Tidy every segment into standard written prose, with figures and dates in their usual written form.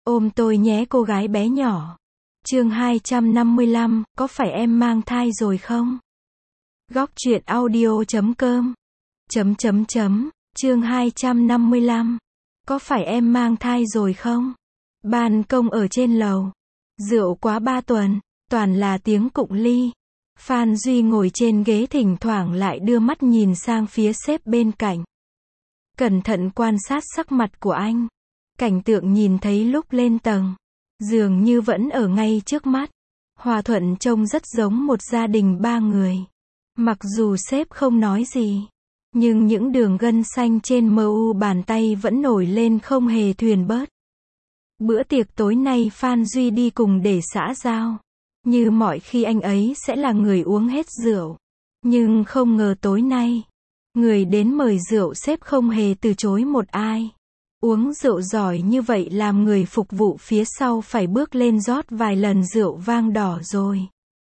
Ôm tôi nhé cô gái bé nhỏ. Chương 255, có phải em mang thai rồi không? Góc truyện audio.com. Chương 255. Có phải em mang thai rồi không? Ban công ở trên lầu. Rượu quá 3 tuần, toàn là tiếng cụng ly. Phan Duy ngồi trên ghế thỉnh thoảng lại đưa mắt nhìn sang phía sếp bên cạnh. Cẩn thận quan sát sắc mặt của anh. Cảnh tượng nhìn thấy lúc lên tầng, dường như vẫn ở ngay trước mắt. Hòa Thuận trông rất giống một gia đình 3 người. Mặc dù sếp không nói gì, nhưng những đường gân xanh trên mu bàn tay vẫn nổi lên không hề thuyền bớt. Bữa tiệc tối nay Phan Duy đi cùng để xã giao. Như mọi khi anh ấy sẽ là người uống hết rượu. Nhưng không ngờ tối nay, người đến mời rượu sếp không hề từ chối một ai. Uống rượu giỏi như vậy làm người phục vụ phía sau phải bước lên rót vài lần rượu vang đỏ rồi.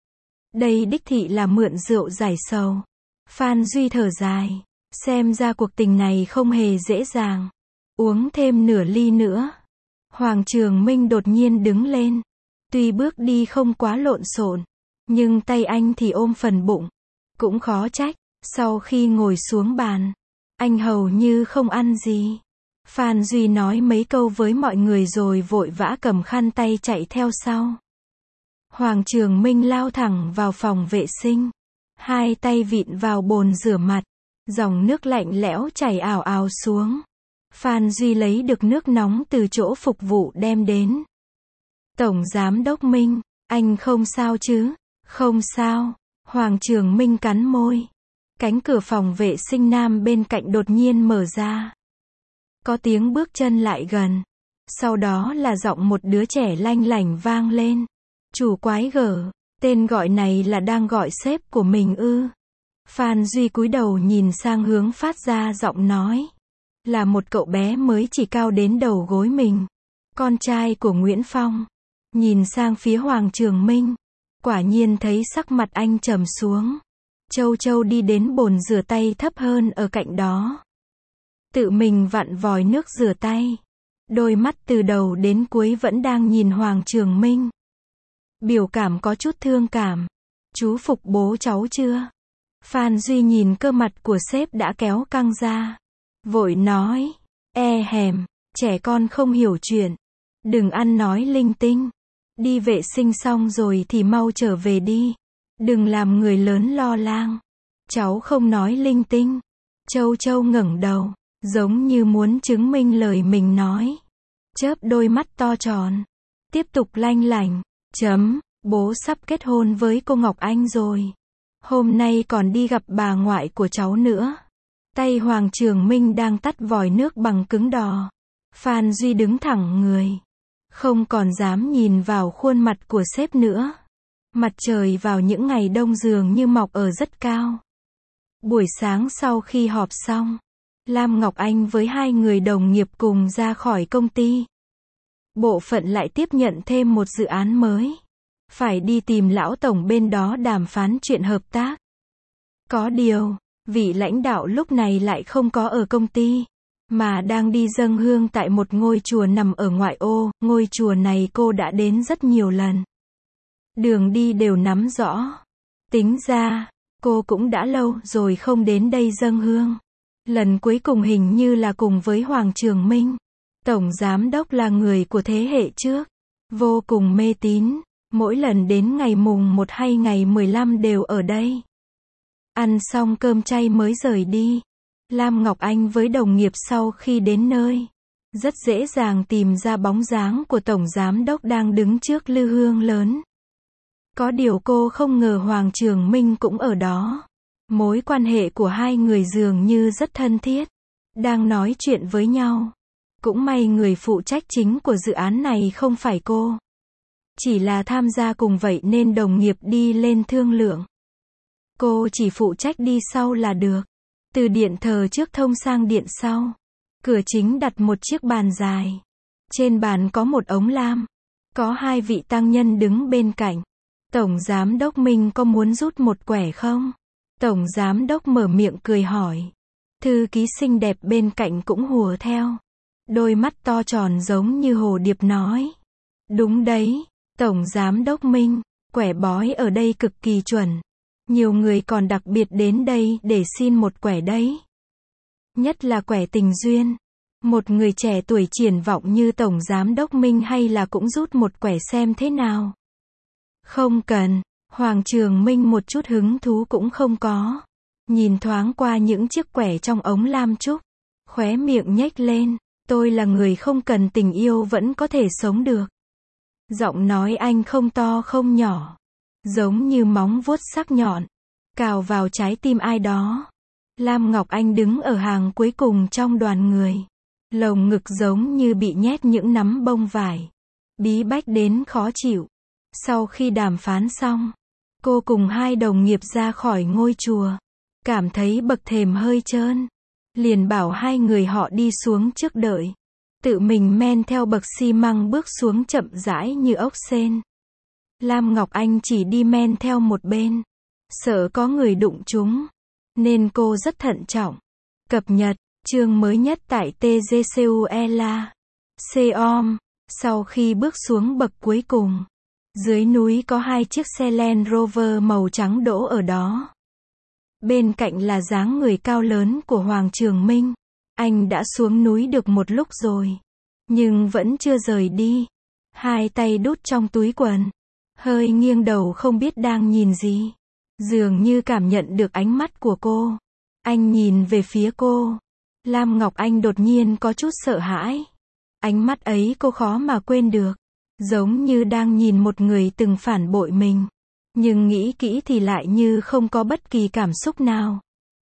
Đây đích thị là mượn rượu giải sầu. Phan Duy thở dài. Xem ra cuộc tình này không hề dễ dàng. Uống thêm nửa ly nữa. Hoàng Trường Minh đột nhiên đứng lên. Tuy bước đi không quá lộn xộn, nhưng tay anh thì ôm phần bụng. Cũng khó trách, sau khi ngồi xuống bàn, anh hầu như không ăn gì. Phan Duy nói mấy câu với mọi người rồi vội vã cầm khăn tay chạy theo sau. Hoàng Trường Minh lao thẳng vào phòng vệ sinh. Hai tay vịn vào bồn rửa mặt. Dòng nước lạnh lẽo chảy ào ào xuống. Phan Duy lấy được nước nóng từ chỗ phục vụ đem đến. Tổng Giám đốc Minh, anh không sao chứ? Không sao. Hoàng Trường Minh cắn môi. Cánh cửa phòng vệ sinh nam bên cạnh đột nhiên mở ra. Có tiếng bước chân lại gần. Sau đó là giọng một đứa trẻ lanh lảnh vang lên. Chủ quái gở, tên gọi này là đang gọi sếp của mình ư? Phan Duy cúi đầu nhìn sang hướng phát ra giọng nói. Là một cậu bé mới chỉ cao đến đầu gối mình. Con trai của Nguyễn Phong. Nhìn sang phía Hoàng Trường Minh. Quả nhiên thấy sắc mặt anh trầm xuống. Châu Châu đi đến bồn rửa tay thấp hơn ở cạnh đó. Tự mình vặn vòi nước rửa tay. Đôi mắt từ đầu đến cuối vẫn đang nhìn Hoàng Trường Minh. Biểu cảm có chút thương cảm. Chú phục bố cháu chưa? Phan Duy nhìn cơ mặt của sếp đã kéo căng ra. Vội nói. Hèm, trẻ con không hiểu chuyện. Đừng ăn nói linh tinh. Đi vệ sinh xong rồi thì mau trở về đi. Đừng làm người lớn lo lang. Cháu không nói linh tinh. Châu Châu ngẩng đầu, giống như muốn chứng minh lời mình nói. Chớp đôi mắt to tròn. Tiếp tục lanh lảnh. Bố sắp kết hôn với cô Ngọc Anh rồi. Hôm nay còn đi gặp bà ngoại của cháu nữa. Tay Hoàng Trường Minh đang tắt vòi nước bằng cứng đỏ. Phan Duy đứng thẳng người. Không còn dám nhìn vào khuôn mặt của sếp nữa. Mặt trời vào những ngày đông dường như mọc ở rất cao. Buổi sáng sau khi họp xong, Lam Ngọc Anh với 2 người đồng nghiệp cùng ra khỏi công ty. Bộ phận lại tiếp nhận thêm một dự án mới. Phải đi tìm lão tổng bên đó đàm phán chuyện hợp tác. Có điều, vị lãnh đạo lúc này lại không có ở công ty, mà đang đi dâng hương tại một ngôi chùa nằm ở ngoại ô. Ngôi chùa này cô đã đến rất nhiều lần. Đường đi đều nắm rõ. Tính ra, cô cũng đã lâu rồi không đến đây dâng hương. Lần cuối cùng hình như là cùng với Hoàng Trường Minh. Tổng Giám đốc là người của thế hệ trước. Vô cùng mê tín. Mỗi lần đến ngày mùng 1 hay ngày 15 đều ở đây. Ăn xong cơm chay mới rời đi. Lam Ngọc Anh với đồng nghiệp sau khi đến nơi, rất dễ dàng tìm ra bóng dáng của Tổng Giám đốc đang đứng trước lư hương lớn. Có điều cô không ngờ Hoàng Trường Minh cũng ở đó. Mối quan hệ của hai người dường như rất thân thiết. Đang nói chuyện với nhau. Cũng may người phụ trách chính của dự án này không phải cô. Chỉ là tham gia cùng vậy nên đồng nghiệp đi lên thương lượng. Cô chỉ phụ trách đi sau là được. Từ điện thờ trước thông sang điện sau. Cửa chính đặt một chiếc bàn dài. Trên bàn có một ống lam. Có 2 vị tăng nhân đứng bên cạnh. Tổng Giám đốc Minh có muốn rút một quẻ không? Tổng Giám đốc mở miệng cười hỏi. Thư ký xinh đẹp bên cạnh cũng hùa theo. Đôi mắt to tròn giống như hồ điệp nói. Đúng đấy, Tổng Giám đốc Minh, quẻ bói ở đây cực kỳ chuẩn. Nhiều người còn đặc biệt đến đây để xin một quẻ đấy. Nhất là quẻ tình duyên. Một người trẻ tuổi triển vọng như Tổng Giám đốc Minh hay là cũng rút một quẻ xem thế nào. Không cần, Hoàng Trường Minh một chút hứng thú cũng không có. Nhìn thoáng qua những chiếc quẻ trong ống lam trúc. Khóe miệng nhếch lên, tôi là người không cần tình yêu vẫn có thể sống được. Giọng nói anh không to không nhỏ. Giống như móng vuốt sắc nhọn. Cào vào trái tim ai đó. Lam Ngọc Anh đứng ở hàng cuối cùng trong đoàn người. Lồng ngực giống như bị nhét những nắm bông vải. Bí bách đến khó chịu. Sau khi đàm phán xong, cô cùng hai đồng nghiệp ra khỏi ngôi chùa. Cảm thấy bậc thềm hơi trơn. Liền bảo hai người họ đi xuống trước đợi. Tự mình men theo bậc xi măng bước xuống chậm rãi như ốc sên. Lam Ngọc Anh chỉ đi men theo một bên. Sợ có người đụng chúng. Nên cô rất thận trọng. Cập nhật, chương mới nhất tại TGCUELA. COM. Sau khi bước xuống bậc cuối cùng. Dưới núi có hai chiếc xe Land Rover màu trắng đỗ ở đó. Bên cạnh là dáng người cao lớn của Hoàng Trường Minh. Anh đã xuống núi được một lúc rồi. Nhưng vẫn chưa rời đi. Hai tay đút trong túi quần. Hơi nghiêng đầu không biết đang nhìn gì. Dường như cảm nhận được ánh mắt của cô. Anh nhìn về phía cô. Lam Ngọc Anh đột nhiên có chút sợ hãi. Ánh mắt ấy cô khó mà quên được. Giống như đang nhìn một người từng phản bội mình. Nhưng nghĩ kỹ thì lại như không có bất kỳ cảm xúc nào.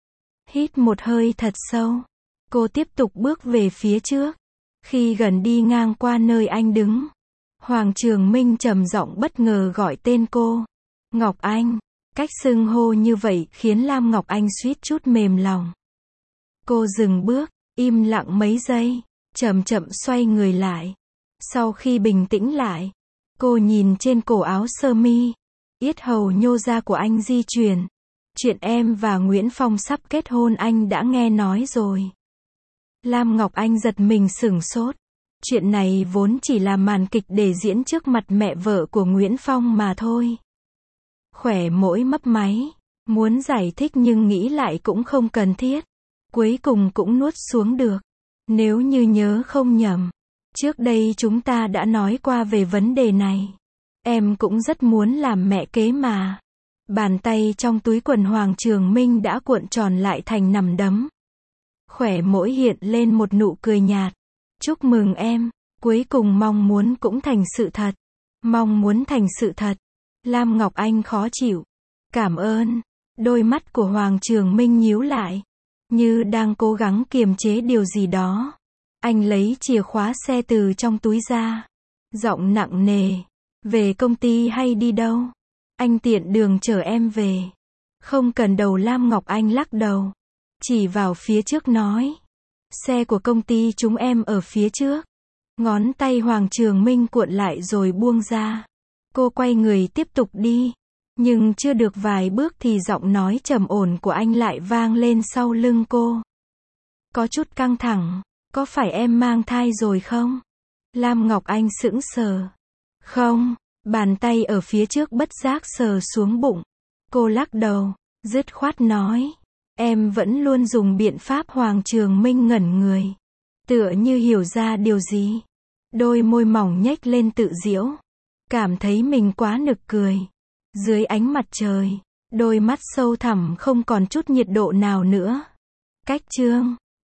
Hít một hơi thật sâu. Cô tiếp tục bước về phía trước. Khi gần đi ngang qua nơi anh đứng. Hoàng Trường Minh trầm giọng bất ngờ gọi tên cô. Ngọc Anh. Cách xưng hô như vậy khiến Lam Ngọc Anh suýt chút mềm lòng. Cô dừng bước, im lặng mấy giây, chậm chậm xoay người lại. Sau khi bình tĩnh lại, cô nhìn trên cổ áo sơ mi, yết hầu nhô ra của anh di chuyển. Chuyện em và Nguyễn Phong sắp kết hôn anh đã nghe nói rồi. Lam Ngọc Anh giật mình sửng sốt. Chuyện này vốn chỉ là màn kịch để diễn trước mặt mẹ vợ của Nguyễn Phong mà thôi. Khỏe mỗi mấp máy, muốn giải thích nhưng nghĩ lại cũng không cần thiết. Cuối cùng cũng nuốt xuống được. Nếu như nhớ không nhầm, trước đây chúng ta đã nói qua về vấn đề này. Em cũng rất muốn làm mẹ kế mà. Bàn tay trong túi quần Hoàng Trường Minh đã cuộn tròn lại thành nắm đấm. Khỏe mỗi hiện lên một nụ cười nhạt. Chúc mừng em, cuối cùng mong muốn cũng thành sự thật. Mong muốn thành sự thật. Lam Ngọc Anh khó chịu. Cảm ơn. Đôi mắt của Hoàng Trường Minh nhíu lại. Như đang cố gắng kiềm chế điều gì đó. Anh lấy chìa khóa xe từ trong túi ra. Giọng nặng nề. Về công ty hay đi đâu? Anh tiện đường chở em về. Không cần đầu. Lam Ngọc Anh lắc đầu. Chỉ vào phía trước nói. Xe của công ty chúng em ở phía trước. Ngón tay Hoàng Trường Minh cuộn lại rồi buông ra. Cô quay người tiếp tục đi. Nhưng chưa được vài bước thì giọng nói trầm ổn của anh lại vang lên sau lưng cô. Có chút căng thẳng. Có phải em mang thai rồi không? Lam Ngọc Anh sững sờ. Không. Bàn tay ở phía trước bất giác sờ xuống bụng. Cô lắc đầu. Dứt khoát nói. Em vẫn luôn dùng biện pháp. Hoàng Trường Minh ngẩn người. Tựa như hiểu ra điều gì. Đôi môi mỏng nhếch lên tự giễu. Cảm thấy mình quá nực cười. Dưới ánh mặt trời, đôi mắt sâu thẳm không còn chút nhiệt độ nào nữa. Cách chương